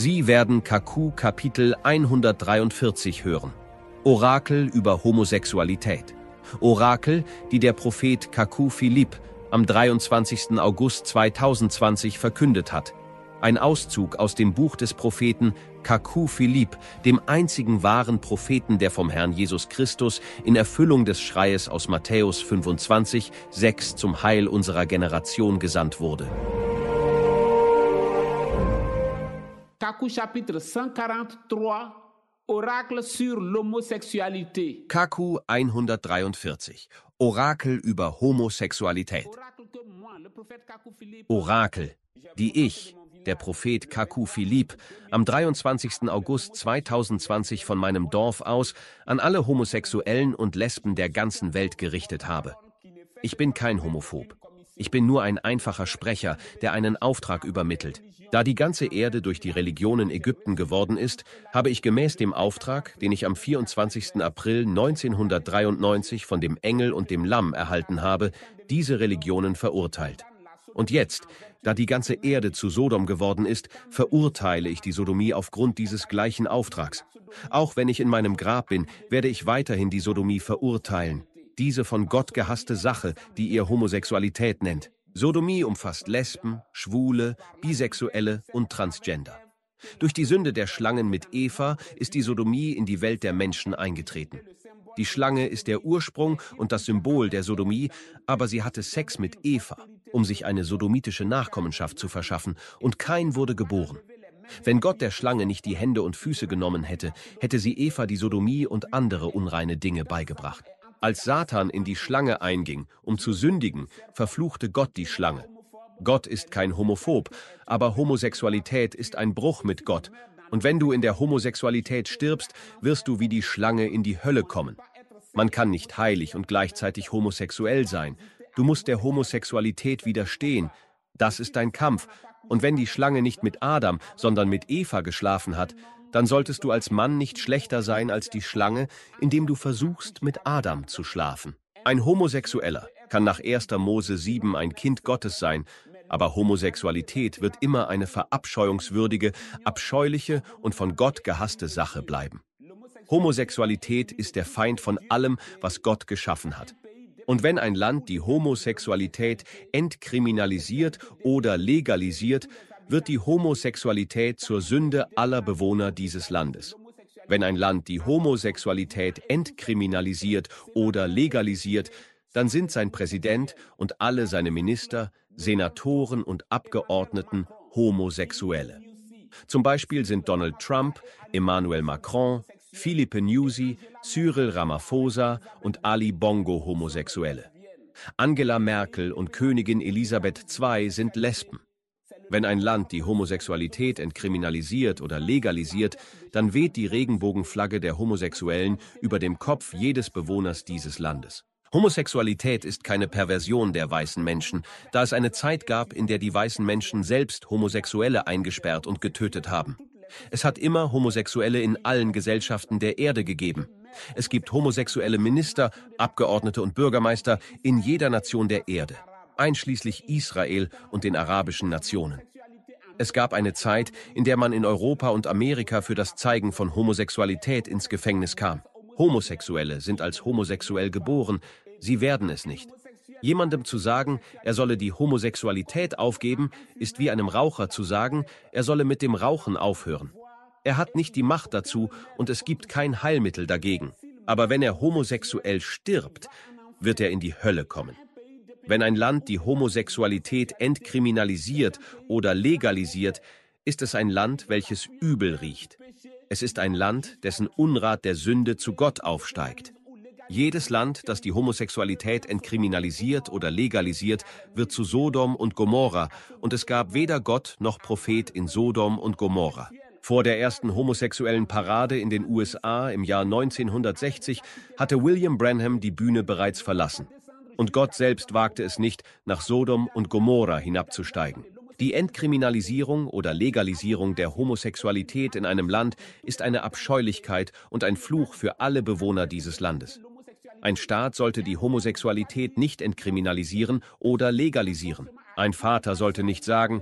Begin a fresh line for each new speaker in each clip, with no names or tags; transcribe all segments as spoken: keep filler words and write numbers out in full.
Sie werden Kaku Kapitel hundertdreiundvierzig hören. Orakel über Homosexualität. Orakel, die der Prophet Kaku Philipp am dreiundzwanzigsten August zweitausendzwanzig verkündet hat. Ein Auszug aus dem Buch des Propheten Kaku Philipp, dem einzigen wahren Propheten, der vom Herrn Jesus Christus in Erfüllung des Schreies aus Matthäus fünfundzwanzig, sechs zum Heil unserer Generation gesandt wurde.
Kaku chapitre cent quarante-trois, Oracle sur l'homosexualité.
Kaku hundertdreiundvierzig, Orakel über Homosexualität. Orakel, die ich, der Prophet Kaku Philipp, am dreiundzwanzigsten August zweitausendzwanzig von meinem Dorf aus an alle Homosexuellen und Lesben der ganzen Welt gerichtet habe. Ich bin kein Homophob. Ich bin nur ein einfacher Sprecher, der einen Auftrag übermittelt. Da die ganze Erde durch die Religionen Ägypten geworden ist, habe ich gemäß dem Auftrag, den ich am vierundzwanzigsten April neunzehnhundertdreiundneunzig von dem Engel und dem Lamm erhalten habe, diese Religionen verurteilt. Und jetzt, da die ganze Erde zu Sodom geworden ist, verurteile ich die Sodomie aufgrund dieses gleichen Auftrags. Auch wenn ich in meinem Grab bin, werde ich weiterhin die Sodomie verurteilen. Diese von Gott gehasste Sache, die ihr Homosexualität nennt. Sodomie umfasst Lesben, Schwule, Bisexuelle und Transgender. Durch die Sünde der Schlangen mit Eva ist die Sodomie in die Welt der Menschen eingetreten. Die Schlange ist der Ursprung und das Symbol der Sodomie, aber sie hatte Sex mit Eva, um sich eine sodomitische Nachkommenschaft zu verschaffen, und Kain wurde geboren. Wenn Gott der Schlange nicht die Hände und Füße genommen hätte, hätte sie Eva die Sodomie und andere unreine Dinge beigebracht. Als Satan in die Schlange einging, um zu sündigen, verfluchte Gott die Schlange. Gott ist kein Homophob, aber Homosexualität ist ein Bruch mit Gott. Und wenn du in der Homosexualität stirbst, wirst du wie die Schlange in die Hölle kommen. Man kann nicht heilig und gleichzeitig homosexuell sein. Du musst der Homosexualität widerstehen. Das ist dein Kampf. Und wenn die Schlange nicht mit Adam, sondern mit Eva geschlafen hat, dann solltest du als Mann nicht schlechter sein als die Schlange, indem du versuchst, mit Adam zu schlafen. Ein Homosexueller kann nach erster Mose sieben ein Kind Gottes sein, aber Homosexualität wird immer eine verabscheuungswürdige, abscheuliche und von Gott gehasste Sache bleiben. Homosexualität ist der Feind von allem, was Gott geschaffen hat. Und wenn ein Land die Homosexualität entkriminalisiert oder legalisiert, wird die Homosexualität zur Sünde aller Bewohner dieses Landes. Wenn ein Land die Homosexualität entkriminalisiert oder legalisiert, dann sind sein Präsident und alle seine Minister, Senatoren und Abgeordneten Homosexuelle. Zum Beispiel sind Donald Trump, Emmanuel Macron, Philippe Nyusi, Cyril Ramaphosa und Ali Bongo Homosexuelle. Angela Merkel und Königin Elisabeth der Zweite sind Lesben. Wenn ein Land die Homosexualität entkriminalisiert oder legalisiert, dann weht die Regenbogenflagge der Homosexuellen über dem Kopf jedes Bewohners dieses Landes. Homosexualität ist keine Perversion der weißen Menschen, da es eine Zeit gab, in der die weißen Menschen selbst Homosexuelle eingesperrt und getötet haben. Es hat immer Homosexuelle in allen Gesellschaften der Erde gegeben. Es gibt homosexuelle Minister, Abgeordnete und Bürgermeister in jeder Nation der Erde, einschließlich Israel und den arabischen Nationen. Es gab eine Zeit, in der man in Europa und Amerika für das Zeigen von Homosexualität ins Gefängnis kam. Homosexuelle sind als homosexuell geboren, sie werden es nicht. Jemandem zu sagen, er solle die Homosexualität aufgeben, ist wie einem Raucher zu sagen, er solle mit dem Rauchen aufhören. Er hat nicht die Macht dazu und es gibt kein Heilmittel dagegen. Aber wenn er homosexuell stirbt, wird er in die Hölle kommen. Wenn ein Land die Homosexualität entkriminalisiert oder legalisiert, ist es ein Land, welches übel riecht. Es ist ein Land, dessen Unrat der Sünde zu Gott aufsteigt. Jedes Land, das die Homosexualität entkriminalisiert oder legalisiert, wird zu Sodom und Gomorra, und es gab weder Gott noch Prophet in Sodom und Gomorra. Vor der ersten homosexuellen Parade in den U S A im Jahr neunzehnhundertsechzig hatte William Branham die Bühne bereits verlassen. Und Gott selbst wagte es nicht, nach Sodom und Gomorra hinabzusteigen. Die Entkriminalisierung oder Legalisierung der Homosexualität in einem Land ist eine Abscheulichkeit und ein Fluch für alle Bewohner dieses Landes. Ein Staat sollte die Homosexualität nicht entkriminalisieren oder legalisieren. Ein Vater sollte nicht sagen,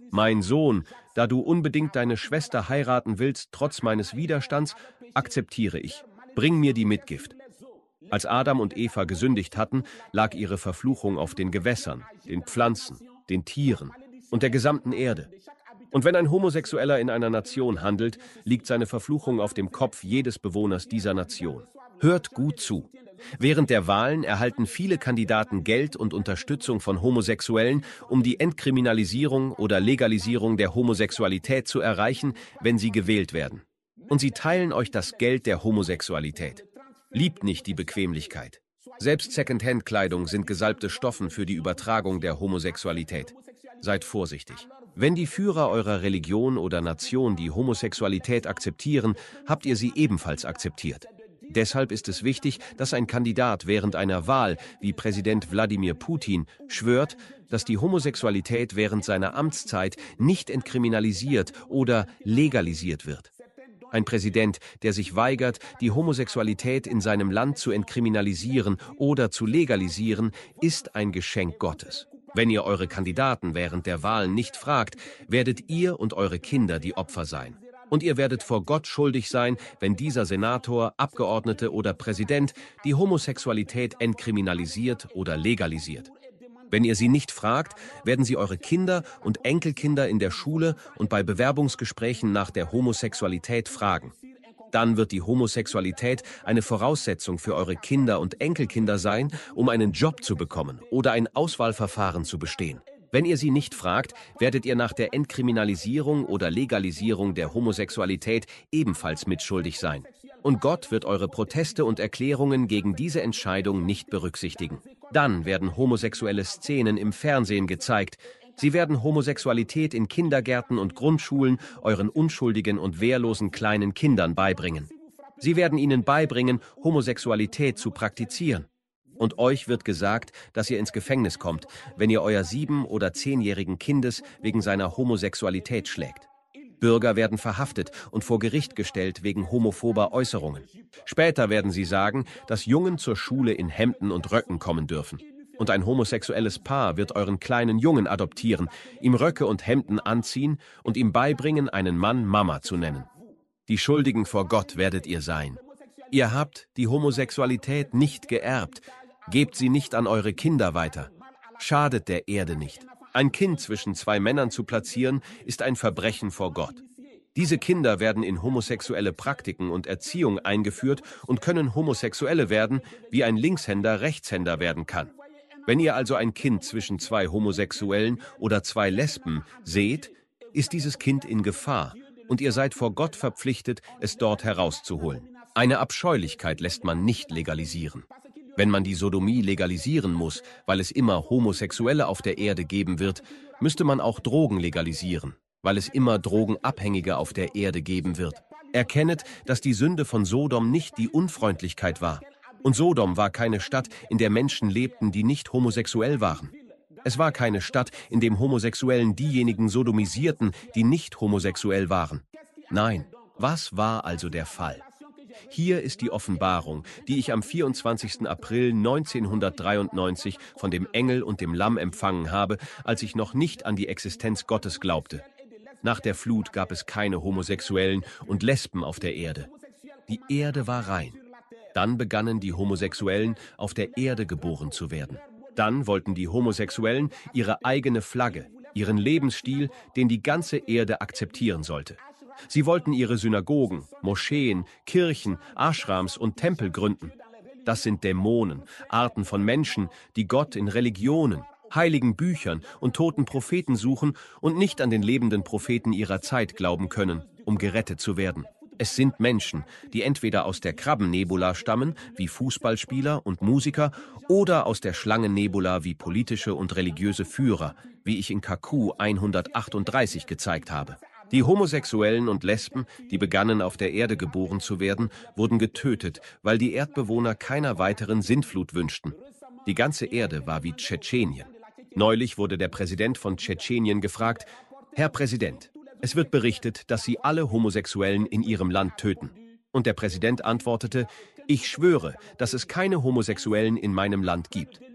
Mein Sohn, da du unbedingt deine Schwester heiraten willst, trotz meines Widerstands, akzeptiere ich. Bring mir die Mitgift. Als Adam und Eva gesündigt hatten, lag ihre Verfluchung auf den Gewässern, den Pflanzen, den Tieren und der gesamten Erde. Und wenn ein Homosexueller in einer Nation handelt, liegt seine Verfluchung auf dem Kopf jedes Bewohners dieser Nation. Hört gut zu. Während der Wahlen erhalten viele Kandidaten Geld und Unterstützung von Homosexuellen, um die Entkriminalisierung oder Legalisierung der Homosexualität zu erreichen, wenn sie gewählt werden. Und sie teilen euch das Geld der Homosexualität. Liebt nicht die Bequemlichkeit. Selbst Secondhand-Kleidung sind gesalbte Stoffen für die Übertragung der Homosexualität. Seid vorsichtig. Wenn die Führer eurer Religion oder Nation die Homosexualität akzeptieren, habt ihr sie ebenfalls akzeptiert. Deshalb ist es wichtig, dass ein Kandidat während einer Wahl, wie Präsident Wladimir Putin, schwört, dass die Homosexualität während seiner Amtszeit nicht entkriminalisiert oder legalisiert wird. Ein Präsident, der sich weigert, die Homosexualität in seinem Land zu entkriminalisieren oder zu legalisieren, ist ein Geschenk Gottes. Wenn ihr eure Kandidaten während der Wahlen nicht fragt, werdet ihr und eure Kinder die Opfer sein. Und ihr werdet vor Gott schuldig sein, wenn dieser Senator, Abgeordnete oder Präsident die Homosexualität entkriminalisiert oder legalisiert. Wenn ihr sie nicht fragt, werden sie eure Kinder und Enkelkinder in der Schule und bei Bewerbungsgesprächen nach der Homosexualität fragen. Dann wird die Homosexualität eine Voraussetzung für eure Kinder und Enkelkinder sein, um einen Job zu bekommen oder ein Auswahlverfahren zu bestehen. Wenn ihr sie nicht fragt, werdet ihr nach der Entkriminalisierung oder Legalisierung der Homosexualität ebenfalls mitschuldig sein. Und Gott wird eure Proteste und Erklärungen gegen diese Entscheidung nicht berücksichtigen. Dann werden homosexuelle Szenen im Fernsehen gezeigt. Sie werden Homosexualität in Kindergärten und Grundschulen euren unschuldigen und wehrlosen kleinen Kindern beibringen. Sie werden ihnen beibringen, Homosexualität zu praktizieren. Und euch wird gesagt, dass ihr ins Gefängnis kommt, wenn ihr euer sieben- oder zehnjährigen Kindes wegen seiner Homosexualität schlägt. Bürger werden verhaftet und vor Gericht gestellt wegen homophober Äußerungen. Später werden sie sagen, dass Jungen zur Schule in Hemden und Röcken kommen dürfen. Und ein homosexuelles Paar wird euren kleinen Jungen adoptieren, ihm Röcke und Hemden anziehen und ihm beibringen, einen Mann Mama zu nennen. Die Schuldigen vor Gott werdet ihr sein. Ihr habt die Homosexualität nicht geerbt. Gebt sie nicht an eure Kinder weiter. Schadet der Erde nicht. Ein Kind zwischen zwei Männern zu platzieren, ist ein Verbrechen vor Gott. Diese Kinder werden in homosexuelle Praktiken und Erziehung eingeführt und können Homosexuelle werden, wie ein Linkshänder Rechtshänder werden kann. Wenn ihr also ein Kind zwischen zwei Homosexuellen oder zwei Lesben seht, ist dieses Kind in Gefahr und ihr seid vor Gott verpflichtet, es dort herauszuholen. Eine Abscheulichkeit lässt man nicht legalisieren. Wenn man die Sodomie legalisieren muss, weil es immer Homosexuelle auf der Erde geben wird, müsste man auch Drogen legalisieren, weil es immer Drogenabhängige auf der Erde geben wird. Erkennet, dass die Sünde von Sodom nicht die Unfreundlichkeit war. Und Sodom war keine Stadt, in der Menschen lebten, die nicht homosexuell waren. Es war keine Stadt, in dem Homosexuellen diejenigen sodomisierten, die nicht homosexuell waren. Nein, was war also der Fall? Hier ist die Offenbarung, die ich am vierundzwanzigsten April neunzehnhundertdreiundneunzig von dem Engel und dem Lamm empfangen habe, als ich noch nicht an die Existenz Gottes glaubte. Nach der Flut gab es keine Homosexuellen und Lesben auf der Erde. Die Erde war rein. Dann begannen die Homosexuellen, auf der Erde geboren zu werden. Dann wollten die Homosexuellen ihre eigene Flagge, ihren Lebensstil, den die ganze Erde akzeptieren sollte. Sie wollten ihre Synagogen, Moscheen, Kirchen, Ashrams und Tempel gründen. Das sind Dämonen, Arten von Menschen, die Gott in Religionen, heiligen Büchern und toten Propheten suchen und nicht an den lebenden Propheten ihrer Zeit glauben können, um gerettet zu werden. Es sind Menschen, die entweder aus der Krabbennebula stammen, wie Fußballspieler und Musiker, oder aus der Schlangennebula wie politische und religiöse Führer, wie ich in K Q hundertachtunddreißig gezeigt habe. Die Homosexuellen und Lesben, die begannen auf der Erde geboren zu werden, wurden getötet, weil die Erdbewohner keiner weiteren Sintflut wünschten. Die ganze Erde war wie Tschetschenien. Neulich wurde der Präsident von Tschetschenien gefragt: Herr Präsident, es wird berichtet, dass Sie alle Homosexuellen in Ihrem Land töten. Und der Präsident antwortete: Ich schwöre, dass es keine Homosexuellen in meinem Land gibt.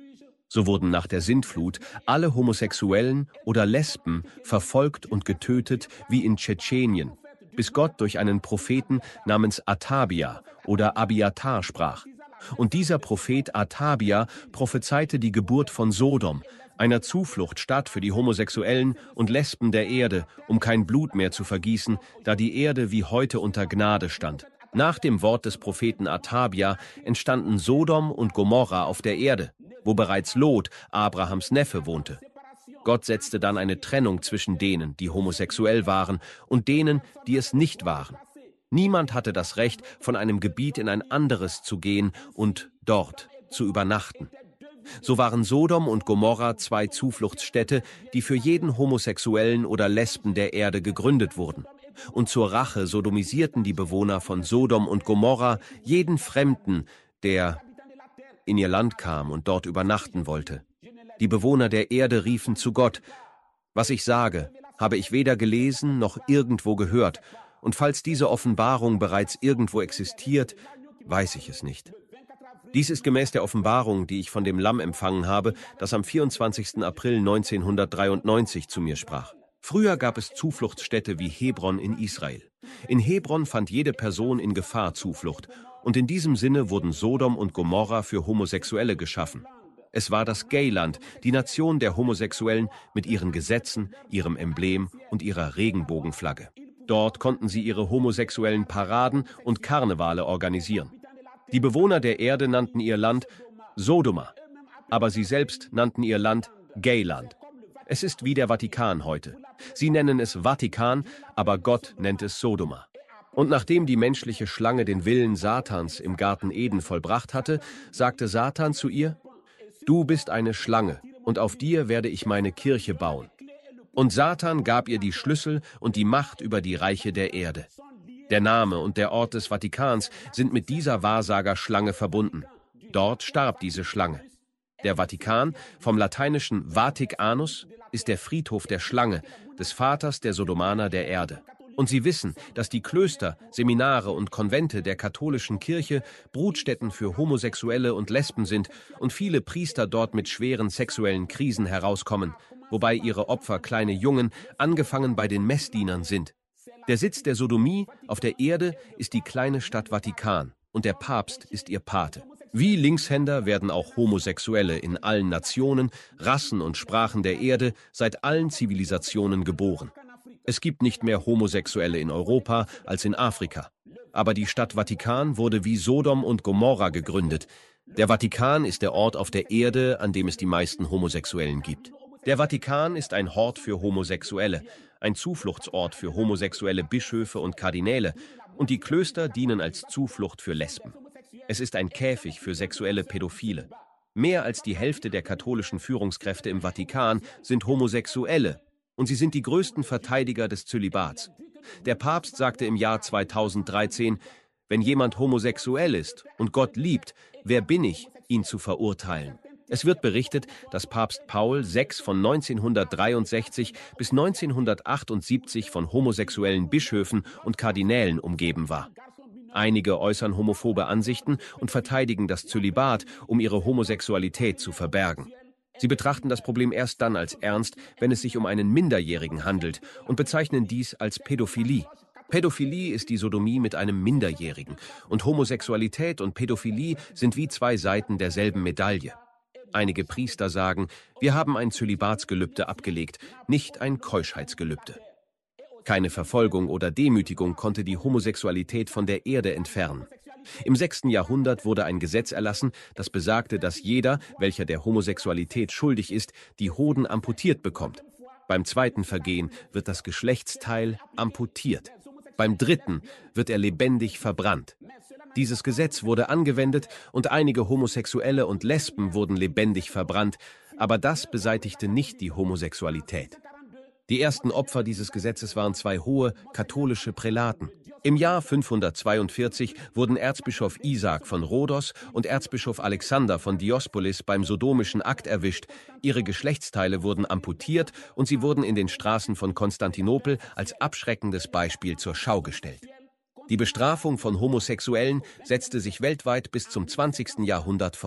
So wurden nach der Sintflut alle Homosexuellen oder Lesben verfolgt und getötet wie in Tschetschenien, bis Gott durch einen Propheten namens Athabia oder Abiatar sprach. Und dieser Prophet Athabia prophezeite die Geburt von Sodom, einer Zufluchtsstadt für die Homosexuellen und Lesben der Erde, um kein Blut mehr zu vergießen, da die Erde wie heute unter Gnade stand. Nach dem Wort des Propheten Athabia entstanden Sodom und Gomorra auf der Erde, wo bereits Lot, Abrahams Neffe, wohnte. Gott setzte dann eine Trennung zwischen denen, die homosexuell waren, und denen, die es nicht waren. Niemand hatte das Recht, von einem Gebiet in ein anderes zu gehen und dort zu übernachten. So waren Sodom und Gomorra zwei Zufluchtsstädte, die für jeden Homosexuellen oder Lesben der Erde gegründet wurden. Und zur Rache sodomisierten die Bewohner von Sodom und Gomorra jeden Fremden, der in ihr Land kam und dort übernachten wollte. Die Bewohner der Erde riefen zu Gott: Was ich sage, habe ich weder gelesen noch irgendwo gehört, und falls diese Offenbarung bereits irgendwo existiert, weiß ich es nicht. Dies ist gemäß der Offenbarung, die ich von dem Lamm empfangen habe, das am vierundzwanzigsten April neunzehnhundertdreiundneunzig zu mir sprach. Früher gab es Zufluchtsstädte wie Hebron in Israel. In Hebron fand jede Person in Gefahr Zuflucht, und in diesem Sinne wurden Sodom und Gomorra für Homosexuelle geschaffen. Es war das Gayland, die Nation der Homosexuellen mit ihren Gesetzen, ihrem Emblem und ihrer Regenbogenflagge. Dort konnten sie ihre homosexuellen Paraden und Karnevale organisieren. Die Bewohner der Erde nannten ihr Land Sodoma, aber sie selbst nannten ihr Land Gayland. Es ist wie der Vatikan heute. Sie nennen es Vatikan, aber Gott nennt es Sodoma. Und nachdem die menschliche Schlange den Willen Satans im Garten Eden vollbracht hatte, sagte Satan zu ihr: Du bist eine Schlange, und auf dir werde ich meine Kirche bauen. Und Satan gab ihr die Schlüssel und die Macht über die Reiche der Erde. Der Name und der Ort des Vatikans sind mit dieser Wahrsagerschlange verbunden. Dort starb diese Schlange. Der Vatikan, vom lateinischen Vaticanus, ist der Friedhof der Schlange, des Vaters der Sodomaner der Erde. Und sie wissen, dass die Klöster, Seminare und Konvente der katholischen Kirche Brutstätten für Homosexuelle und Lesben sind und viele Priester dort mit schweren sexuellen Krisen herauskommen, wobei ihre Opfer kleine Jungen, angefangen bei den Messdienern, sind. Der Sitz der Sodomie auf der Erde ist die kleine Stadt Vatikan und der Papst ist ihr Pate. Wie Linkshänder werden auch Homosexuelle in allen Nationen, Rassen und Sprachen der Erde seit allen Zivilisationen geboren. Es gibt nicht mehr Homosexuelle in Europa als in Afrika. Aber die Stadt Vatikan wurde wie Sodom und Gomorra gegründet. Der Vatikan ist der Ort auf der Erde, an dem es die meisten Homosexuellen gibt. Der Vatikan ist ein Hort für Homosexuelle, ein Zufluchtsort für homosexuelle Bischöfe und Kardinäle, und die Klöster dienen als Zuflucht für Lesben. Es ist ein Käfig für sexuelle Pädophile. Mehr als die Hälfte der katholischen Führungskräfte im Vatikan sind Homosexuelle, und sie sind die größten Verteidiger des Zölibats. Der Papst sagte im Jahr zweitausenddreizehn, wenn jemand homosexuell ist und Gott liebt, wer bin ich, ihn zu verurteilen? Es wird berichtet, dass Papst Paul der Sechste von neunzehnhundertdreiundsechzig bis neunzehnhundertachtundsiebzig von homosexuellen Bischöfen und Kardinälen umgeben war. Einige äußern homophobe Ansichten und verteidigen das Zölibat, um ihre Homosexualität zu verbergen. Sie betrachten das Problem erst dann als ernst, wenn es sich um einen Minderjährigen handelt, und bezeichnen dies als Pädophilie. Pädophilie ist die Sodomie mit einem Minderjährigen, und Homosexualität und Pädophilie sind wie zwei Seiten derselben Medaille. Einige Priester sagen, wir haben ein Zölibatsgelübde abgelegt, nicht ein Keuschheitsgelübde. Keine Verfolgung oder Demütigung konnte die Homosexualität von der Erde entfernen. Im sechsten Jahrhundert wurde ein Gesetz erlassen, das besagte, dass jeder, welcher der Homosexualität schuldig ist, die Hoden amputiert bekommt. Beim zweiten Vergehen wird das Geschlechtsteil amputiert. Beim dritten wird er lebendig verbrannt. Dieses Gesetz wurde angewendet und einige Homosexuelle und Lesben wurden lebendig verbrannt, aber das beseitigte nicht die Homosexualität. Die ersten Opfer dieses Gesetzes waren zwei hohe katholische Prälaten. Im Jahr fünfhundertzweiundvierzig wurden Erzbischof Isaak von Rhodos und Erzbischof Alexander von Diospolis beim sodomischen Akt erwischt. Ihre Geschlechtsteile wurden amputiert und sie wurden in den Straßen von Konstantinopel als abschreckendes Beispiel zur Schau gestellt. Die Bestrafung von Homosexuellen setzte sich weltweit bis zum zwanzigsten Jahrhundert fort.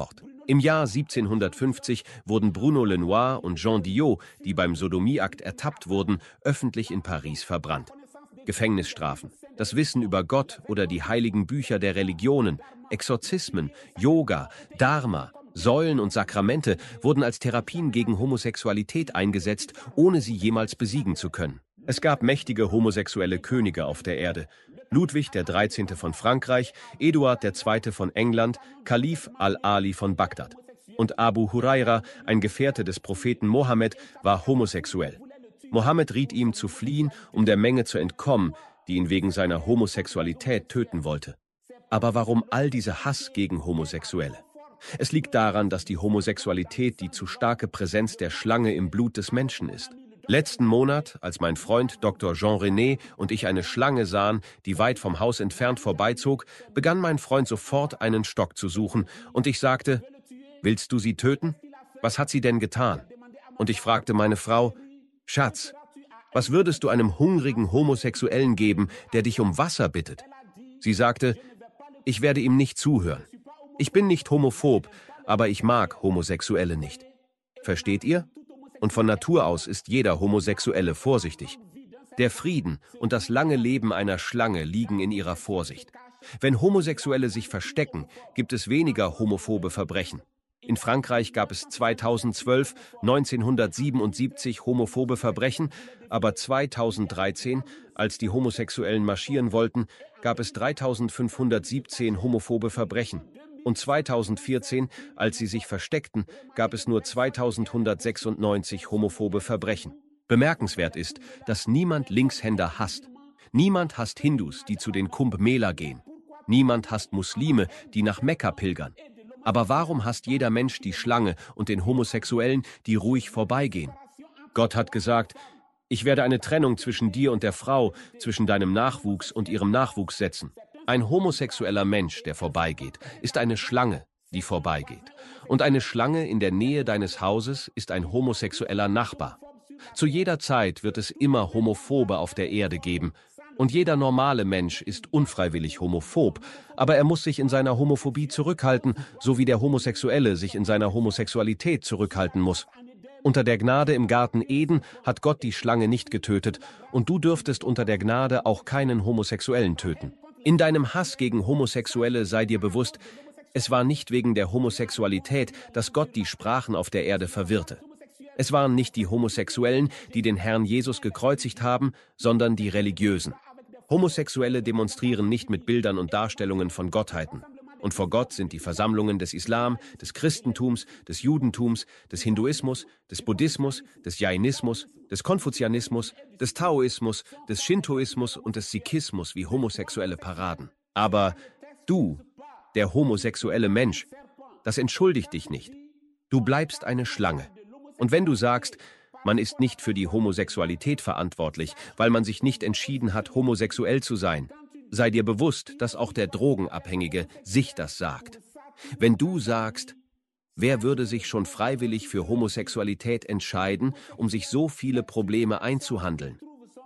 Im Jahr siebzehnhundertfünfzig wurden Bruno Lenoir und Jean Diot, die beim Sodomieakt ertappt wurden, öffentlich in Paris verbrannt. Gefängnisstrafen, das Wissen über Gott oder die heiligen Bücher der Religionen, Exorzismen, Yoga, Dharma, Säulen und Sakramente wurden als Therapien gegen Homosexualität eingesetzt, ohne sie jemals besiegen zu können. Es gab mächtige homosexuelle Könige auf der Erde. Ludwig der dreizehnte von Frankreich, Eduard der zweite von England, Kalif al-Ali von Bagdad. Und Abu Huraira, ein Gefährte des Propheten Mohammed, war homosexuell. Mohammed riet ihm zu fliehen, um der Menge zu entkommen, die ihn wegen seiner Homosexualität töten wollte. Aber warum all dieser Hass gegen Homosexuelle? Es liegt daran, dass die Homosexualität die zu starke Präsenz der Schlange im Blut des Menschen ist. Letzten Monat, als mein Freund Doktor Jean René und ich eine Schlange sahen, die weit vom Haus entfernt vorbeizog, begann mein Freund sofort einen Stock zu suchen und ich sagte: »Willst du sie töten? Was hat sie denn getan?« Und ich fragte meine Frau: »Schatz, was würdest du einem hungrigen Homosexuellen geben, der dich um Wasser bittet?« Sie sagte: »Ich werde ihm nicht zuhören. Ich bin nicht homophob, aber ich mag Homosexuelle nicht.« Versteht ihr? Und von Natur aus ist jeder Homosexuelle vorsichtig. Der Frieden und das lange Leben einer Schlange liegen in ihrer Vorsicht. Wenn Homosexuelle sich verstecken, gibt es weniger homophobe Verbrechen. In Frankreich gab es zweitausendzwölf neunzehnhundertsiebenundsiebzig homophobe Verbrechen, aber zweitausenddreizehn, als die Homosexuellen marschieren wollten, gab es dreitausendfünfhundertsiebzehn homophobe Verbrechen. Und zweitausendvierzehn, als sie sich versteckten, gab es nur zweitausendhundertsechsundneunzig homophobe Verbrechen. Bemerkenswert ist, dass niemand Linkshänder hasst. Niemand hasst Hindus, die zu den Kumbh Mela gehen. Niemand hasst Muslime, die nach Mekka pilgern. Aber warum hasst jeder Mensch die Schlange und den Homosexuellen, die ruhig vorbeigehen? Gott hat gesagt: Ich werde eine Trennung zwischen dir und der Frau, zwischen deinem Nachwuchs und ihrem Nachwuchs setzen. Ein homosexueller Mensch, der vorbeigeht, ist eine Schlange, die vorbeigeht. Und eine Schlange in der Nähe deines Hauses ist ein homosexueller Nachbar. Zu jeder Zeit wird es immer Homophobe auf der Erde geben. Und jeder normale Mensch ist unfreiwillig homophob, aber er muss sich in seiner Homophobie zurückhalten, so wie der Homosexuelle sich in seiner Homosexualität zurückhalten muss. Unter der Gnade im Garten Eden hat Gott die Schlange nicht getötet, und du dürftest unter der Gnade auch keinen Homosexuellen töten. In deinem Hass gegen Homosexuelle sei dir bewusst, es war nicht wegen der Homosexualität, dass Gott die Sprachen auf der Erde verwirrte. Es waren nicht die Homosexuellen, die den Herrn Jesus gekreuzigt haben, sondern die Religiösen. Homosexuelle demonstrieren nicht mit Bildern und Darstellungen von Gottheiten. Und vor Gott sind die Versammlungen des Islam, des Christentums, des Judentums, des Hinduismus, des Buddhismus, des Jainismus, des Konfuzianismus, des Taoismus, des Shintoismus und des Sikhismus wie homosexuelle Paraden. Aber du, der homosexuelle Mensch, das entschuldigt dich nicht. Du bleibst eine Schlange. Und wenn du sagst, man ist nicht für die Homosexualität verantwortlich, weil man sich nicht entschieden hat, homosexuell zu sein, sei dir bewusst, dass auch der Drogenabhängige sich das sagt. Wenn du sagst, wer würde sich schon freiwillig für Homosexualität entscheiden, um sich so viele Probleme einzuhandeln?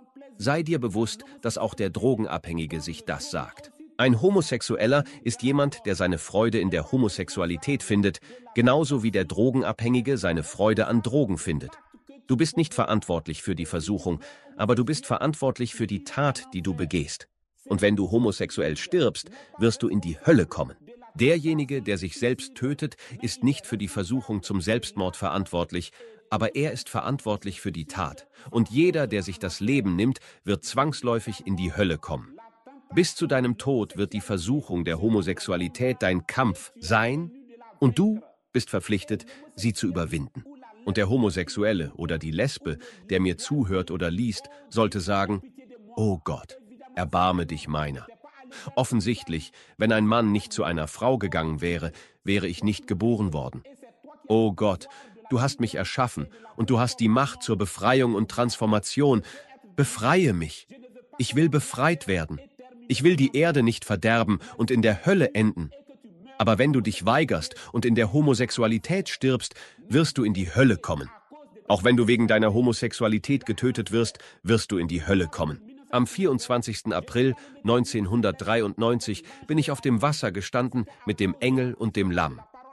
Sei dir bewusst, dass auch der Drogenabhängige sich das sagt. Ein Homosexueller ist jemand, der seine Freude in der Homosexualität findet, genauso wie der Drogenabhängige seine Freude an Drogen findet. Du bist nicht verantwortlich für die Versuchung, aber du bist verantwortlich für die Tat, die du begehst. Und wenn du homosexuell stirbst, wirst du in die Hölle kommen. Derjenige, der sich selbst tötet, ist nicht für die Versuchung zum Selbstmord verantwortlich, aber er ist verantwortlich für die Tat. Und jeder, der sich das Leben nimmt, wird zwangsläufig in die Hölle kommen. Bis zu deinem Tod wird die Versuchung der Homosexualität dein Kampf sein, und du bist verpflichtet, sie zu überwinden. Und der Homosexuelle oder die Lesbe, der mir zuhört oder liest, sollte sagen: Oh Gott, erbarme dich meiner. Offensichtlich, wenn ein Mann nicht zu einer Frau gegangen wäre, wäre ich nicht geboren worden. Oh Gott, du hast mich erschaffen und du hast die Macht zur Befreiung und Transformation. Befreie mich. Ich will befreit werden. Ich will die Erde nicht verderben und in der Hölle enden. Aber wenn du dich weigerst und in der Homosexualität stirbst, wirst du in die Hölle kommen. Auch wenn du wegen deiner Homosexualität getötet wirst, wirst du in die Hölle kommen. Am vierundzwanzigsten April neunzehnhundertdreiundneunzig bin ich auf dem Wasser gestanden mit dem Engel und dem Lamm.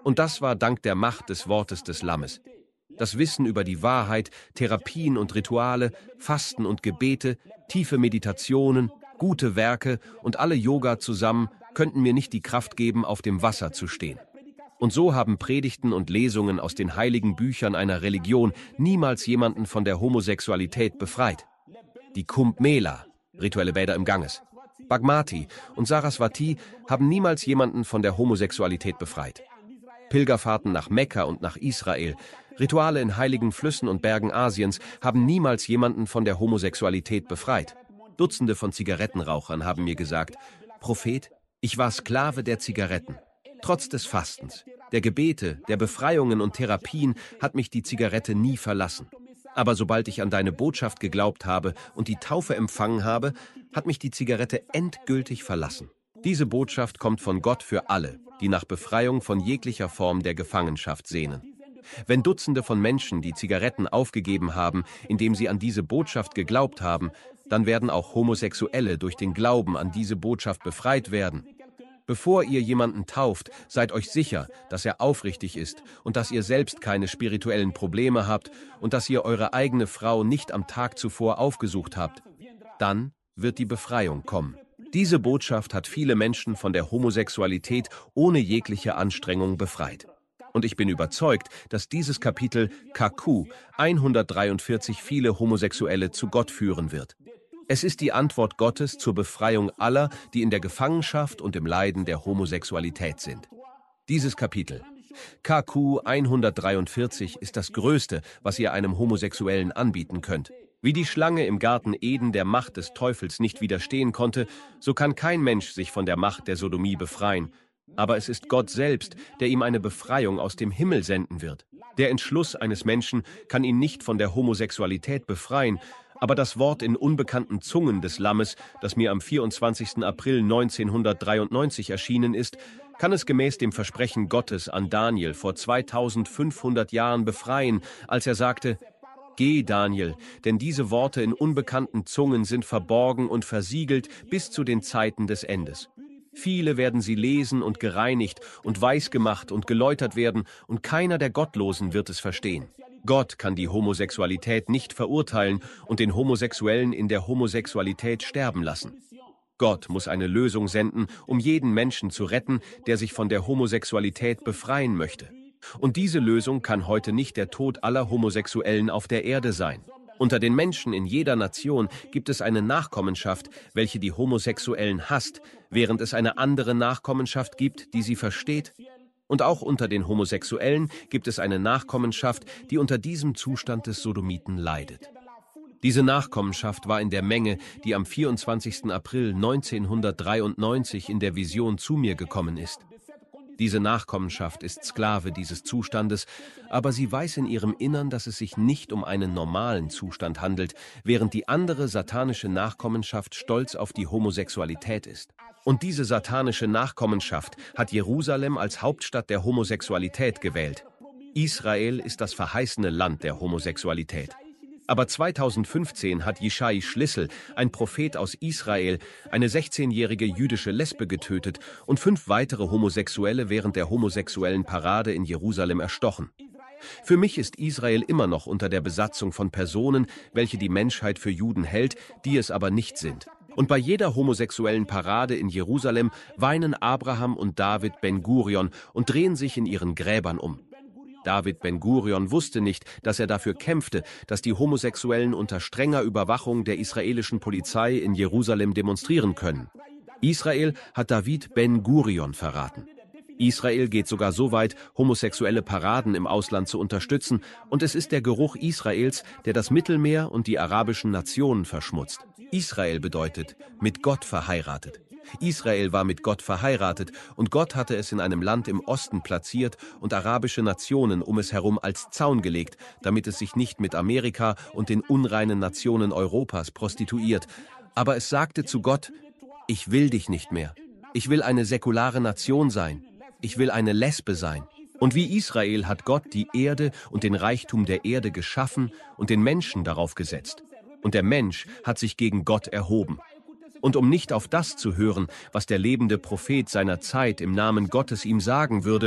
Und das war dank der Macht des Wortes des Lammes. Das Wissen über die Wahrheit, Therapien und Rituale, Fasten und Gebete, tiefe Meditationen, gute Werke und alle Yoga zusammen könnten mir nicht die Kraft geben, auf dem Wasser zu stehen. Und so haben Predigten und Lesungen aus den heiligen Büchern einer Religion niemals jemanden von der Homosexualität befreit. Die Kumbh Mela, rituelle Bäder im Ganges, Bagmati und Saraswati haben niemals jemanden von der Homosexualität befreit. Pilgerfahrten nach Mekka und nach Israel, Rituale in heiligen Flüssen und Bergen Asiens haben niemals jemanden von der Homosexualität befreit. Dutzende von Zigarettenrauchern haben mir gesagt: Prophet, ich war Sklave der Zigaretten. Trotz des Fastens, der Gebete, der Befreiungen und Therapien hat mich die Zigarette nie verlassen. Aber sobald ich an deine Botschaft geglaubt habe und die Taufe empfangen habe, hat mich die Zigarette endgültig verlassen. Diese Botschaft kommt von Gott für alle, die nach Befreiung von jeglicher Form der Gefangenschaft sehnen. Wenn Dutzende von Menschen die Zigaretten aufgegeben haben, indem sie an diese Botschaft geglaubt haben, dann werden auch Homosexuelle durch den Glauben an diese Botschaft befreit werden. Bevor ihr jemanden tauft, seid euch sicher, dass er aufrichtig ist und dass ihr selbst keine spirituellen Probleme habt und dass ihr eure eigene Frau nicht am Tag zuvor aufgesucht habt. Dann wird die Befreiung kommen. Diese Botschaft hat viele Menschen von der Homosexualität ohne jegliche Anstrengung befreit. Und ich bin überzeugt, dass dieses Kapitel K Q hundertdreiundvierzig viele Homosexuelle zu Gott führen wird. Es ist die Antwort Gottes zur Befreiung aller, die in der Gefangenschaft und im Leiden der Homosexualität sind. Dieses Kapitel, K Q hundertdreiundvierzig, ist das Größte, was ihr einem Homosexuellen anbieten könnt. Wie die Schlange im Garten Eden der Macht des Teufels nicht widerstehen konnte, so kann kein Mensch sich von der Macht der Sodomie befreien. Aber es ist Gott selbst, der ihm eine Befreiung aus dem Himmel senden wird. Der Entschluss eines Menschen kann ihn nicht von der Homosexualität befreien, aber das Wort in unbekannten Zungen des Lammes, das mir am vierundzwanzigsten April neunzehnhundertdreiundneunzig erschienen ist, kann es gemäß dem Versprechen Gottes an Daniel vor zweitausendfünfhundert Jahren befreien, als er sagte: Geh, Daniel, denn diese Worte in unbekannten Zungen sind verborgen und versiegelt bis zu den Zeiten des Endes. Viele werden sie lesen und gereinigt und weisgemacht und geläutert werden, und keiner der Gottlosen wird es verstehen. Gott kann die Homosexualität nicht verurteilen und den Homosexuellen in der Homosexualität sterben lassen. Gott muss eine Lösung senden, um jeden Menschen zu retten, der sich von der Homosexualität befreien möchte. Und diese Lösung kann heute nicht der Tod aller Homosexuellen auf der Erde sein. Unter den Menschen in jeder Nation gibt es eine Nachkommenschaft, welche die Homosexuellen hasst, während es eine andere Nachkommenschaft gibt, die sie versteht. Und auch unter den Homosexuellen gibt es eine Nachkommenschaft, die unter diesem Zustand des Sodomiten leidet. Diese Nachkommenschaft war in der Menge, die am vierundzwanzigsten April neunzehnhundertdreiundneunzig in der Vision zu mir gekommen ist. Diese Nachkommenschaft ist Sklave dieses Zustandes, aber sie weiß in ihrem Innern, dass es sich nicht um einen normalen Zustand handelt, während die andere satanische Nachkommenschaft stolz auf die Homosexualität ist. Und diese satanische Nachkommenschaft hat Jerusalem als Hauptstadt der Homosexualität gewählt. Israel ist das verheißene Land der Homosexualität. Aber zweitausendfünfzehn hat Jishai Schlissel, ein Prophet aus Israel, eine sechzehnjährige jüdische Lesbe getötet und fünf weitere Homosexuelle während der homosexuellen Parade in Jerusalem erstochen. Für mich ist Israel immer noch unter der Besatzung von Personen, welche die Menschheit für Juden hält, die es aber nicht sind. Und bei jeder homosexuellen Parade in Jerusalem weinen Abraham und David Ben-Gurion und drehen sich in ihren Gräbern um. David Ben-Gurion wusste nicht, dass er dafür kämpfte, dass die Homosexuellen unter strenger Überwachung der israelischen Polizei in Jerusalem demonstrieren können. Israel hat David Ben-Gurion verraten. Israel geht sogar so weit, homosexuelle Paraden im Ausland zu unterstützen, und es ist der Geruch Israels, der das Mittelmeer und die arabischen Nationen verschmutzt. Israel bedeutet mit Gott verheiratet. Israel war mit Gott verheiratet, und Gott hatte es in einem Land im Osten platziert und arabische Nationen um es herum als Zaun gelegt, damit es sich nicht mit Amerika und den unreinen Nationen Europas prostituiert. Aber es sagte zu Gott: Ich will dich nicht mehr. Ich will eine säkulare Nation sein. Ich will eine Lesbe sein. Und wie Israel hat Gott die Erde und den Reichtum der Erde geschaffen und den Menschen darauf gesetzt. Und der Mensch hat sich gegen Gott erhoben. Und um nicht auf das zu hören, was der lebende Prophet seiner Zeit im Namen Gottes ihm sagen würde,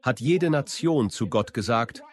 hat jede Nation zu Gott gesagt: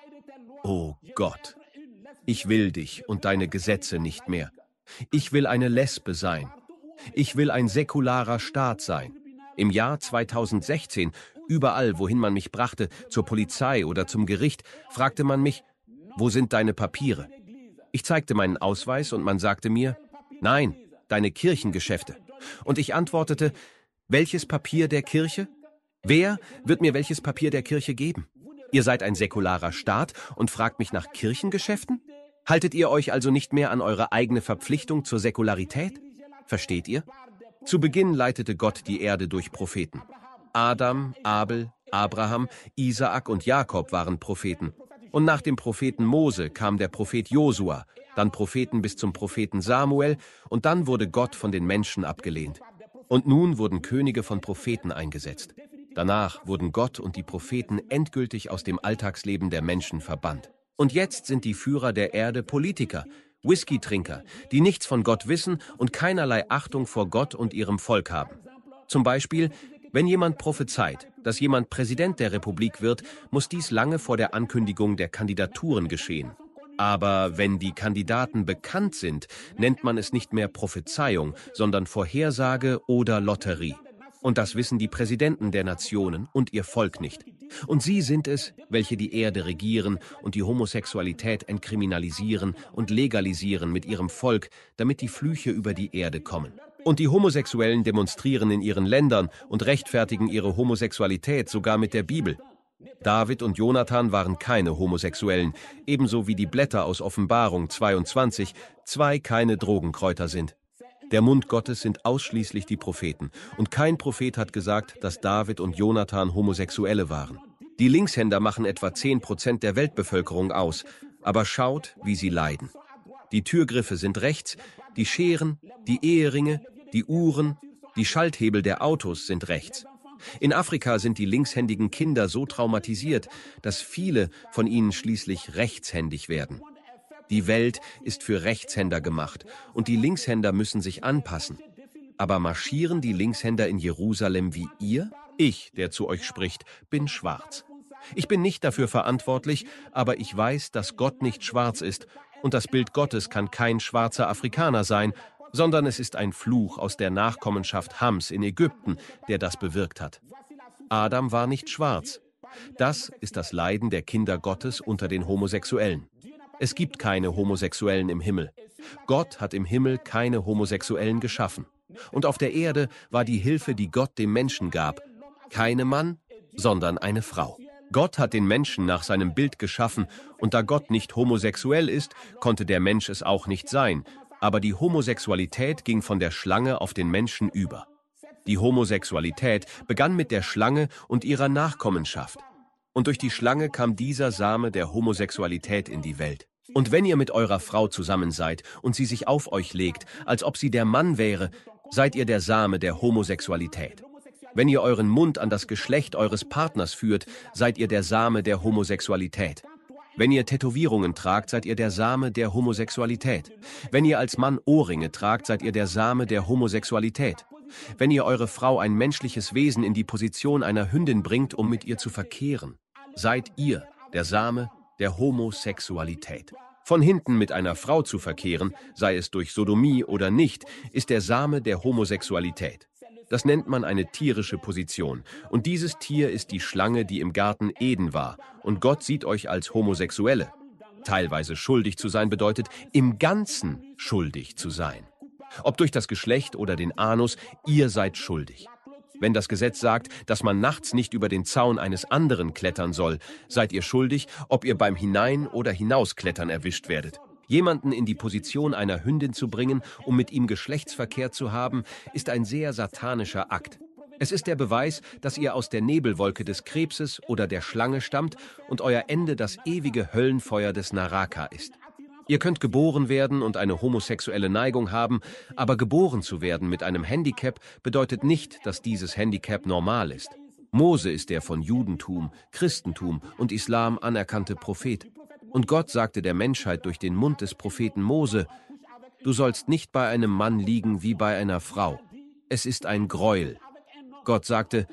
O Gott, ich will dich und deine Gesetze nicht mehr. Ich will eine Lesbe sein. Ich will ein säkularer Staat sein. Im Jahr zweitausendsechzehn, überall, wohin man mich brachte, zur Polizei oder zum Gericht, fragte man mich: Wo sind deine Papiere? Ich zeigte meinen Ausweis und man sagte mir: Nein, deine Kirchengeschäfte. Und ich antwortete: Welches Papier der Kirche? Wer wird mir welches Papier der Kirche geben? Ihr seid ein säkularer Staat und fragt mich nach Kirchengeschäften? Haltet ihr euch also nicht mehr an eure eigene Verpflichtung zur Säkularität? Versteht ihr? Zu Beginn leitete Gott die Erde durch Propheten. Adam, Abel, Abraham, Isaak und Jakob waren Propheten. Und nach dem Propheten Mose kam der Prophet Josua, dann Propheten bis zum Propheten Samuel, und dann wurde Gott von den Menschen abgelehnt. Und nun wurden Könige von Propheten eingesetzt. Danach wurden Gott und die Propheten endgültig aus dem Alltagsleben der Menschen verbannt. Und jetzt sind die Führer der Erde Politiker, Whisky-Trinker, die nichts von Gott wissen und keinerlei Achtung vor Gott und ihrem Volk haben. Zum Beispiel, wenn jemand prophezeit, dass jemand Präsident der Republik wird, muss dies lange vor der Ankündigung der Kandidaturen geschehen. Aber wenn die Kandidaten bekannt sind, nennt man es nicht mehr Prophezeiung, sondern Vorhersage oder Lotterie. Und das wissen die Präsidenten der Nationen und ihr Volk nicht. Und sie sind es, welche die Erde regieren und die Homosexualität entkriminalisieren und legalisieren mit ihrem Volk, damit die Flüche über die Erde kommen. Und die Homosexuellen demonstrieren in ihren Ländern und rechtfertigen ihre Homosexualität sogar mit der Bibel. David und Jonathan waren keine Homosexuellen, ebenso wie die Blätter aus Offenbarung zweiundzwanzig zwei keine Drogenkräuter sind. Der Mund Gottes sind ausschließlich die Propheten, und kein Prophet hat gesagt, dass David und Jonathan Homosexuelle waren. Die Linkshänder machen etwa zehn Prozent der Weltbevölkerung aus, aber schaut, wie sie leiden. Die Türgriffe sind rechts, die Scheren, die Eheringe, die Uhren, die Schalthebel der Autos sind rechts. In Afrika sind die linkshändigen Kinder so traumatisiert, dass viele von ihnen schließlich rechtshändig werden. Die Welt ist für Rechtshänder gemacht und die Linkshänder müssen sich anpassen. Aber marschieren die Linkshänder in Jerusalem wie ihr? Ich, der zu euch spricht, bin schwarz. Ich bin nicht dafür verantwortlich, aber ich weiß, dass Gott nicht schwarz ist und das Bild Gottes kann kein schwarzer Afrikaner sein, sondern es ist ein Fluch aus der Nachkommenschaft Hams in Ägypten, der das bewirkt hat. Adam war nicht schwarz. Das ist das Leiden der Kinder Gottes unter den Homosexuellen. Es gibt keine Homosexuellen im Himmel. Gott hat im Himmel keine Homosexuellen geschaffen. Und auf der Erde war die Hilfe, die Gott dem Menschen gab, keine Mann, sondern eine Frau. Gott hat den Menschen nach seinem Bild geschaffen, und da Gott nicht homosexuell ist, konnte der Mensch es auch nicht sein. Aber die Homosexualität ging von der Schlange auf den Menschen über. Die Homosexualität begann mit der Schlange und ihrer Nachkommenschaft. Und durch die Schlange kam dieser Same der Homosexualität in die Welt. Und wenn ihr mit eurer Frau zusammen seid und sie sich auf euch legt, als ob sie der Mann wäre, seid ihr der Same der Homosexualität. Wenn ihr euren Mund an das Geschlecht eures Partners führt, seid ihr der Same der Homosexualität. Wenn ihr Tätowierungen tragt, seid ihr der Same der Homosexualität. Wenn ihr als Mann Ohrringe tragt, seid ihr der Same der Homosexualität. Wenn ihr eure Frau ein menschliches Wesen in die Position einer Hündin bringt, um mit ihr zu verkehren, seid ihr der Same der Homosexualität. Von hinten mit einer Frau zu verkehren, sei es durch Sodomie oder nicht, ist der Same der Homosexualität. Das nennt man eine tierische Position. Und dieses Tier ist die Schlange, die im Garten Eden war. Und Gott sieht euch als Homosexuelle. Teilweise schuldig zu sein bedeutet, im Ganzen schuldig zu sein. Ob durch das Geschlecht oder den Anus, ihr seid schuldig. Wenn das Gesetz sagt, dass man nachts nicht über den Zaun eines anderen klettern soll, seid ihr schuldig, ob ihr beim Hinein- oder Hinausklettern erwischt werdet. Jemanden in die Position einer Hündin zu bringen, um mit ihm Geschlechtsverkehr zu haben, ist ein sehr satanischer Akt. Es ist der Beweis, dass ihr aus der Nebelwolke des Krebses oder der Schlange stammt und euer Ende das ewige Höllenfeuer des Naraka ist. Ihr könnt geboren werden und eine homosexuelle Neigung haben, aber geboren zu werden mit einem Handicap bedeutet nicht, dass dieses Handicap normal ist. Mose ist der von Judentum, Christentum und Islam anerkannte Prophet. Und Gott sagte der Menschheit durch den Mund des Propheten Mose: Du sollst nicht bei einem Mann liegen wie bei einer Frau. Es ist ein Gräuel. Gott sagte: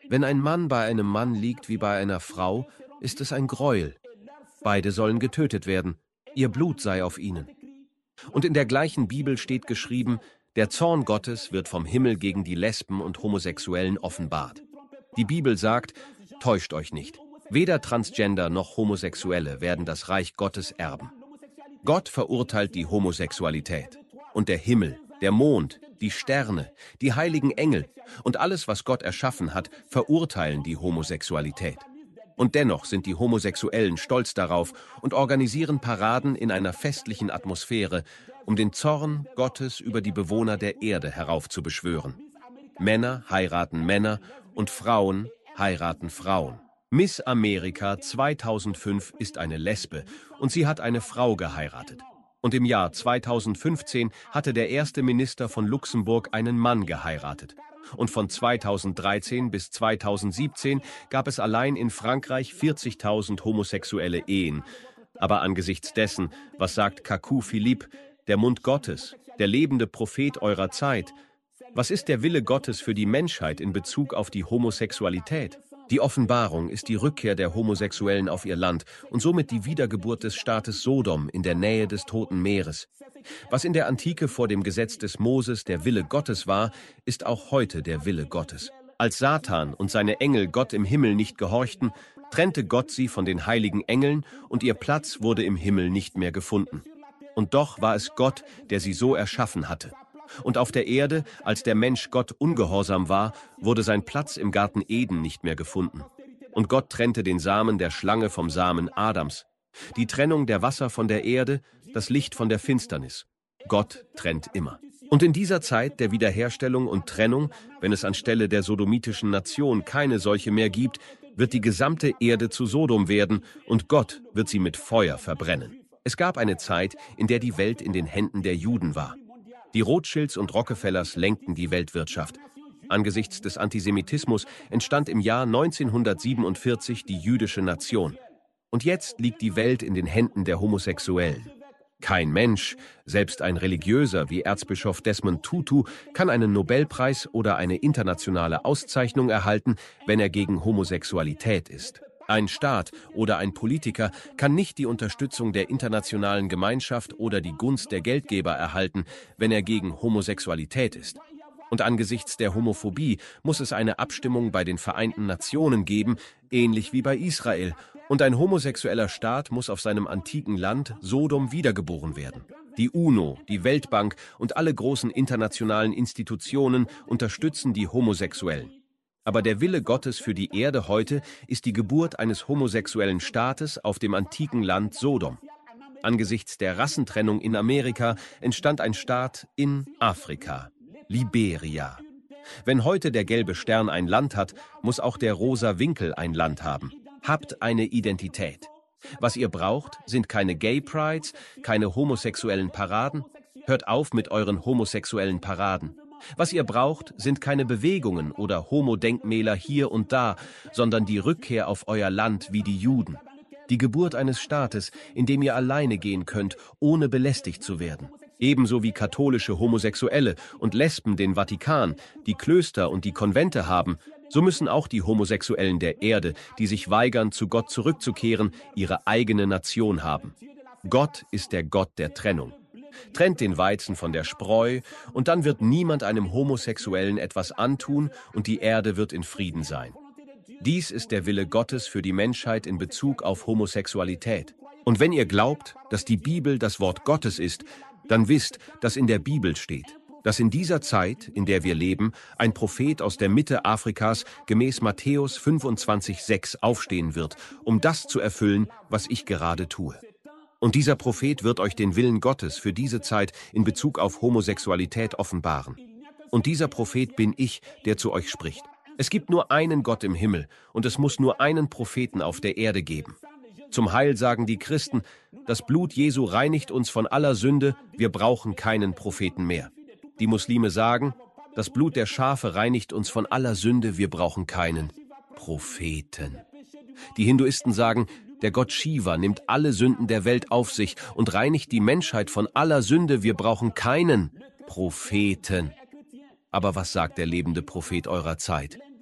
Wenn ein Mann bei einem Mann liegt wie bei einer Frau, ist es ein Gräuel. Beide sollen getötet werden. Ihr Blut sei auf ihnen. Und in der gleichen Bibel steht geschrieben, der Zorn Gottes wird vom Himmel gegen die Lesben und Homosexuellen offenbart. Die Bibel sagt, täuscht euch nicht. Weder Transgender noch Homosexuelle werden das Reich Gottes erben. Gott verurteilt die Homosexualität. Und der Himmel, der Mond, die Sterne, die heiligen Engel und alles, was Gott erschaffen hat, verurteilen die Homosexualität. Und dennoch sind die Homosexuellen stolz darauf und organisieren Paraden in einer festlichen Atmosphäre, um den Zorn Gottes über die Bewohner der Erde heraufzubeschwören. Männer heiraten Männer und Frauen heiraten Frauen. Miss Amerika zweitausendfünf ist eine Lesbe und sie hat eine Frau geheiratet. Und im Jahr zweitausendfünfzehn hatte der erste Minister von Luxemburg einen Mann geheiratet. Und von zweitausenddreizehn bis zweitausendsiebzehn gab es allein in Frankreich vierzigtausend homosexuelle Ehen. Aber angesichts dessen, was sagt Kaku Philippe, der Mund Gottes, der lebende Prophet eurer Zeit, was ist der Wille Gottes für die Menschheit in Bezug auf die Homosexualität? Die Offenbarung ist die Rückkehr der Homosexuellen auf ihr Land und somit die Wiedergeburt des Staates Sodom in der Nähe des Toten Meeres. Was in der Antike vor dem Gesetz des Moses der Wille Gottes war, ist auch heute der Wille Gottes. Als Satan und seine Engel Gott im Himmel nicht gehorchten, trennte Gott sie von den heiligen Engeln und ihr Platz wurde im Himmel nicht mehr gefunden. Und doch war es Gott, der sie so erschaffen hatte. Und auf der Erde, als der Mensch Gott ungehorsam war, wurde sein Platz im Garten Eden nicht mehr gefunden. Und Gott trennte den Samen der Schlange vom Samen Adams. Die Trennung der Wasser von der Erde, das Licht von der Finsternis. Gott trennt immer. Und in dieser Zeit der Wiederherstellung und Trennung, wenn es anstelle der sodomitischen Nation keine solche mehr gibt, wird die gesamte Erde zu Sodom werden und Gott wird sie mit Feuer verbrennen. Es gab eine Zeit, in der die Welt in den Händen der Juden war. Die Rothschilds und Rockefellers lenkten die Weltwirtschaft. Angesichts des Antisemitismus entstand im Jahr neunzehnhundertsiebenundvierzig die jüdische Nation. Und jetzt liegt die Welt in den Händen der Homosexuellen. Kein Mensch, selbst ein Religiöser wie Erzbischof Desmond Tutu, kann einen Nobelpreis oder eine internationale Auszeichnung erhalten, wenn er gegen Homosexualität ist. Ein Staat oder ein Politiker kann nicht die Unterstützung der internationalen Gemeinschaft oder die Gunst der Geldgeber erhalten, wenn er gegen Homosexualität ist. Und angesichts der Homophobie muss es eine Abstimmung bei den Vereinten Nationen geben, ähnlich wie bei Israel. Und ein homosexueller Staat muss auf seinem antiken Land Sodom wiedergeboren werden. Die UNO, die Weltbank und alle großen internationalen Institutionen unterstützen die Homosexuellen. Aber der Wille Gottes für die Erde heute ist die Geburt eines homosexuellen Staates auf dem antiken Land Sodom. Angesichts der Rassentrennung in Amerika entstand ein Staat in Afrika, Liberia. Wenn heute der gelbe Stern ein Land hat, muss auch der rosa Winkel ein Land haben. Habt eine Identität. Was ihr braucht, sind keine Gay Prides, keine homosexuellen Paraden. Hört auf mit euren homosexuellen Paraden. Was ihr braucht, sind keine Bewegungen oder Homo-Denkmäler hier und da, sondern die Rückkehr auf euer Land wie die Juden. Die Geburt eines Staates, in dem ihr alleine gehen könnt, ohne belästigt zu werden. Ebenso wie katholische Homosexuelle und Lesben den Vatikan, die Klöster und die Konvente haben, so müssen auch die Homosexuellen der Erde, die sich weigern, zu Gott zurückzukehren, ihre eigene Nation haben. Gott ist der Gott der Trennung. Trennt den Weizen von der Spreu, und dann wird niemand einem Homosexuellen etwas antun und die Erde wird in Frieden sein. Dies ist der Wille Gottes für die Menschheit in Bezug auf Homosexualität. Und wenn ihr glaubt, dass die Bibel das Wort Gottes ist, dann wisst, dass in der Bibel steht, dass in dieser Zeit, in der wir leben, ein Prophet aus der Mitte Afrikas gemäß Matthäus fünfundzwanzig sechs aufstehen wird, um das zu erfüllen, was ich gerade tue. Und dieser Prophet wird euch den Willen Gottes für diese Zeit in Bezug auf Homosexualität offenbaren. Und dieser Prophet bin ich, der zu euch spricht. Es gibt nur einen Gott im Himmel und es muss nur einen Propheten auf der Erde geben. Zum Heil sagen die Christen, das Blut Jesu reinigt uns von aller Sünde, wir brauchen keinen Propheten mehr. Die Muslime sagen, das Blut der Schafe reinigt uns von aller Sünde, wir brauchen keinen Propheten. Die Hinduisten sagen, der Gott Shiva nimmt alle Sünden der Welt auf sich und reinigt die Menschheit von aller Sünde. Wir brauchen keinen Propheten. Aber was sagt der lebende Prophet eurer Zeit?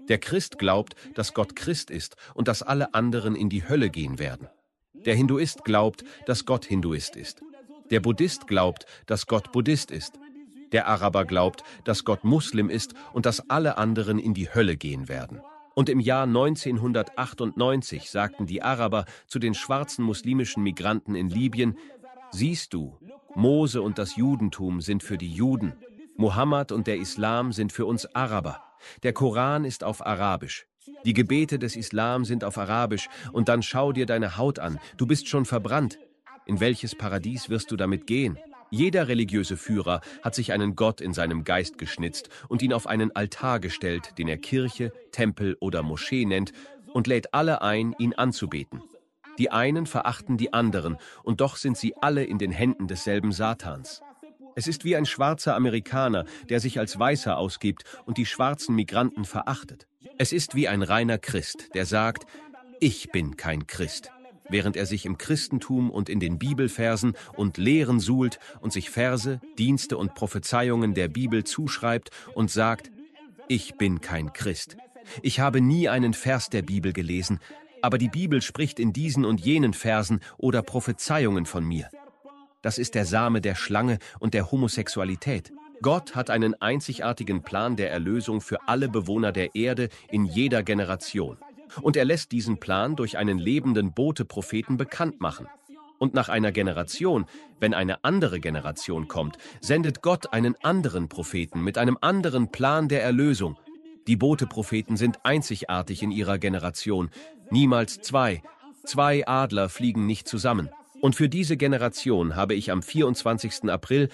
Der Christ glaubt, dass Gott Christ ist und dass alle anderen in die Hölle gehen werden. Der Hinduist glaubt, dass Gott Hinduist ist. Der Buddhist glaubt, dass Gott Buddhist ist. Der Araber glaubt, dass Gott Muslim ist und dass alle anderen in die Hölle gehen werden. Und im Jahr neunzehnhundertachtundneunzig sagten die Araber zu den schwarzen muslimischen Migranten in Libyen: Siehst du, Mose und das Judentum sind für die Juden, Mohammed und der Islam sind für uns Araber, der Koran ist auf Arabisch, die Gebete des Islam sind auf Arabisch, und dann schau dir deine Haut an, du bist schon verbrannt. In welches Paradies wirst du damit gehen? Jeder religiöse Führer hat sich einen Gott in seinem Geist geschnitzt und ihn auf einen Altar gestellt, den er Kirche, Tempel oder Moschee nennt, und lädt alle ein, ihn anzubeten. Die einen verachten die anderen, und doch sind sie alle in den Händen desselben Satans. Es ist wie ein schwarzer Amerikaner, der sich als Weißer ausgibt und die schwarzen Migranten verachtet. Es ist wie ein reiner Christ, der sagt: Ich bin kein Christ, während er sich im Christentum und in den Bibelversen und Lehren suhlt und sich Verse, Dienste und Prophezeiungen der Bibel zuschreibt und sagt: Ich bin kein Christ. Ich habe nie einen Vers der Bibel gelesen, aber die Bibel spricht in diesen und jenen Versen oder Prophezeiungen von mir. Das ist der Same der Schlange und der Homosexualität. Gott hat einen einzigartigen Plan der Erlösung für alle Bewohner der Erde in jeder Generation. Und er lässt diesen Plan durch einen lebenden Bote-Propheten bekannt machen. Und nach einer Generation, wenn eine andere Generation kommt, sendet Gott einen anderen Propheten mit einem anderen Plan der Erlösung. Die Bote-Propheten sind einzigartig in ihrer Generation. Niemals zwei. Zwei Adler fliegen nicht zusammen. Und für diese Generation habe ich am vierundzwanzigsten April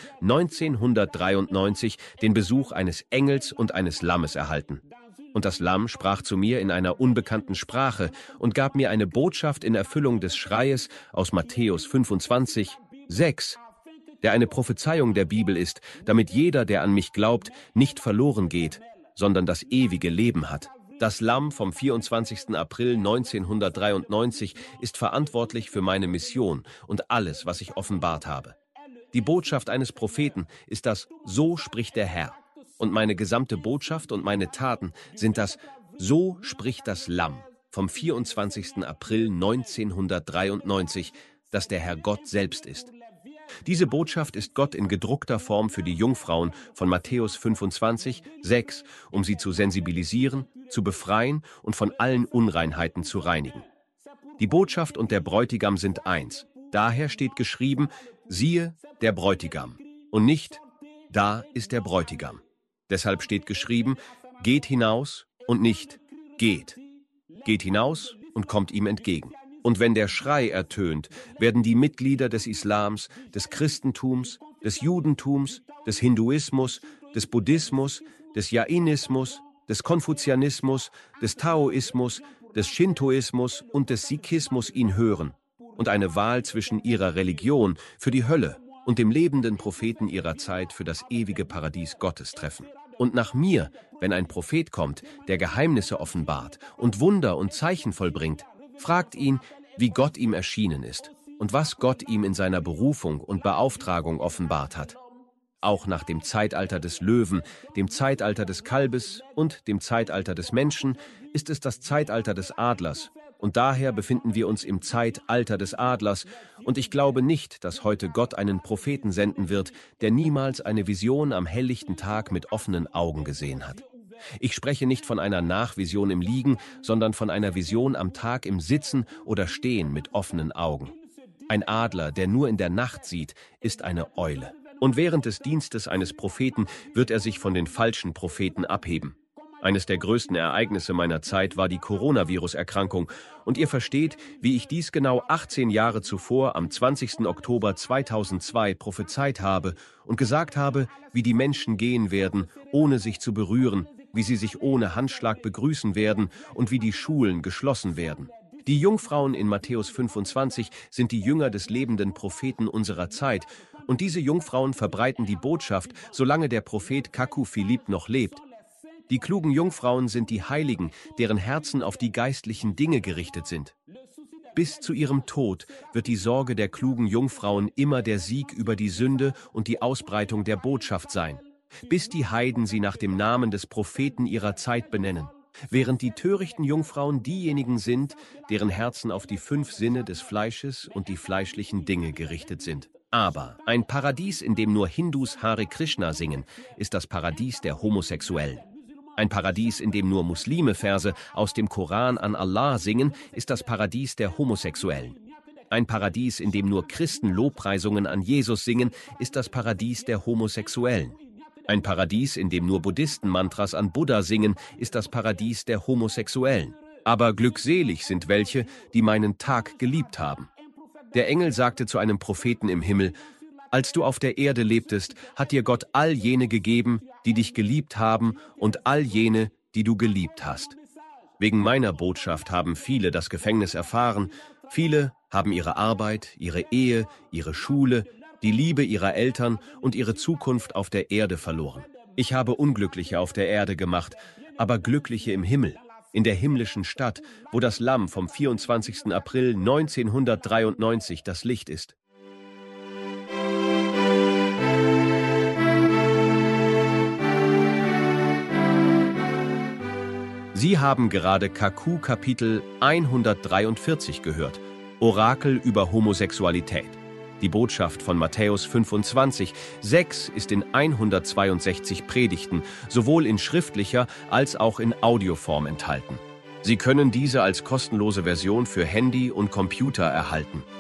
neunzehnhundertdreiundneunzig den Besuch eines Engels und eines Lammes erhalten. Und das Lamm sprach zu mir in einer unbekannten Sprache und gab mir eine Botschaft in Erfüllung des Schreies aus Matthäus fünfundzwanzig, sechs, der eine Prophezeiung der Bibel ist, damit jeder, der an mich glaubt, nicht verloren geht, sondern das ewige Leben hat. Das Lamm vom vierundzwanzigsten April neunzehnhundertdreiundneunzig ist verantwortlich für meine Mission und alles, was ich offenbart habe. Die Botschaft eines Propheten ist das: So spricht der Herr. Und meine gesamte Botschaft und meine Taten sind das: So spricht das Lamm vom vierundzwanzigsten April neunzehnhundertdreiundneunzig, das der Herr Gott selbst ist. Diese Botschaft ist Gott in gedruckter Form für die Jungfrauen von Matthäus fünfundzwanzig, sechs, um sie zu sensibilisieren, zu befreien und von allen Unreinheiten zu reinigen. Die Botschaft und der Bräutigam sind eins. Daher steht geschrieben: Siehe, der Bräutigam, und nicht: Da ist der Bräutigam. Deshalb steht geschrieben: Geht hinaus und nicht: Geht. Geht hinaus und kommt ihm entgegen. Und wenn der Schrei ertönt, werden die Mitglieder des Islams, des Christentums, des Judentums, des Hinduismus, des Buddhismus, des Jainismus, des Konfuzianismus, des Taoismus, des Shintoismus und des Sikhismus ihn hören und eine Wahl zwischen ihrer Religion für die Hölle und dem lebenden Propheten ihrer Zeit für das ewige Paradies Gottes treffen. Und nach mir, wenn ein Prophet kommt, der Geheimnisse offenbart und Wunder und Zeichen vollbringt, fragt ihn, wie Gott ihm erschienen ist und was Gott ihm in seiner Berufung und Beauftragung offenbart hat. Auch nach dem Zeitalter des Löwen, dem Zeitalter des Kalbes und dem Zeitalter des Menschen ist es das Zeitalter des Adlers. Und daher befinden wir uns im Zeitalter des Adlers. Und ich glaube nicht, dass heute Gott einen Propheten senden wird, der niemals eine Vision am helllichten Tag mit offenen Augen gesehen hat. Ich spreche nicht von einer Nachvision im Liegen, sondern von einer Vision am Tag im Sitzen oder Stehen mit offenen Augen. Ein Adler, der nur in der Nacht sieht, ist eine Eule. Und während des Dienstes eines Propheten wird er sich von den falschen Propheten abheben. Eines der größten Ereignisse meiner Zeit war die Coronavirus-Erkrankung. Und ihr versteht, wie ich dies genau achtzehn Jahre zuvor am zwanzigsten Oktober zweitausendzwei prophezeit habe und gesagt habe, wie die Menschen gehen werden, ohne sich zu berühren, wie sie sich ohne Handschlag begrüßen werden und wie die Schulen geschlossen werden. Die Jungfrauen in Matthäus fünfundzwanzig sind die Jünger des lebenden Propheten unserer Zeit, und diese Jungfrauen verbreiten die Botschaft, solange der Prophet Kaku Philipp noch lebt. Die klugen Jungfrauen sind die Heiligen, deren Herzen auf die geistlichen Dinge gerichtet sind. Bis zu ihrem Tod wird die Sorge der klugen Jungfrauen immer der Sieg über die Sünde und die Ausbreitung der Botschaft sein, bis die Heiden sie nach dem Namen des Propheten ihrer Zeit benennen. während die törichten Jungfrauen diejenigen sind, deren Herzen auf die fünf Sinne des Fleisches und die fleischlichen Dinge gerichtet sind. Aber ein Paradies, in dem nur Hindus Hare Krishna singen, ist das Paradies der Homosexuellen. Ein Paradies, in dem nur Muslime Verse aus dem Koran an Allah singen, ist das Paradies der Homosexuellen. Ein Paradies, in dem nur Christen Lobpreisungen an Jesus singen, ist das Paradies der Homosexuellen. Ein Paradies, in dem nur Buddhisten Mantras an Buddha singen, ist das Paradies der Homosexuellen. Aber glückselig sind welche, die meinen Tag geliebt haben. Der Engel sagte zu einem Propheten im Himmel: Als du auf der Erde lebtest, hat dir Gott all jene gegeben, die dich geliebt haben, und all jene, die du geliebt hast. Wegen meiner Botschaft haben viele das Gefängnis erfahren, viele haben ihre Arbeit, ihre Ehe, ihre Schule, die Liebe ihrer Eltern und ihre Zukunft auf der Erde verloren. Ich habe Unglückliche auf der Erde gemacht, aber Glückliche im Himmel, in der himmlischen Stadt, wo das Lamm vom vierundzwanzigsten April neunzehnhundertdreiundneunzig das Licht ist. Sie haben gerade Kaku Kapitel hundertdreiundvierzig gehört, Orakel über Homosexualität. Die Botschaft von Matthäus fünfundzwanzig, sechs ist in hundertzweiundsechzig Predigten, sowohl in schriftlicher als auch in Audioform enthalten. Sie können diese als kostenlose Version für Handy und Computer erhalten.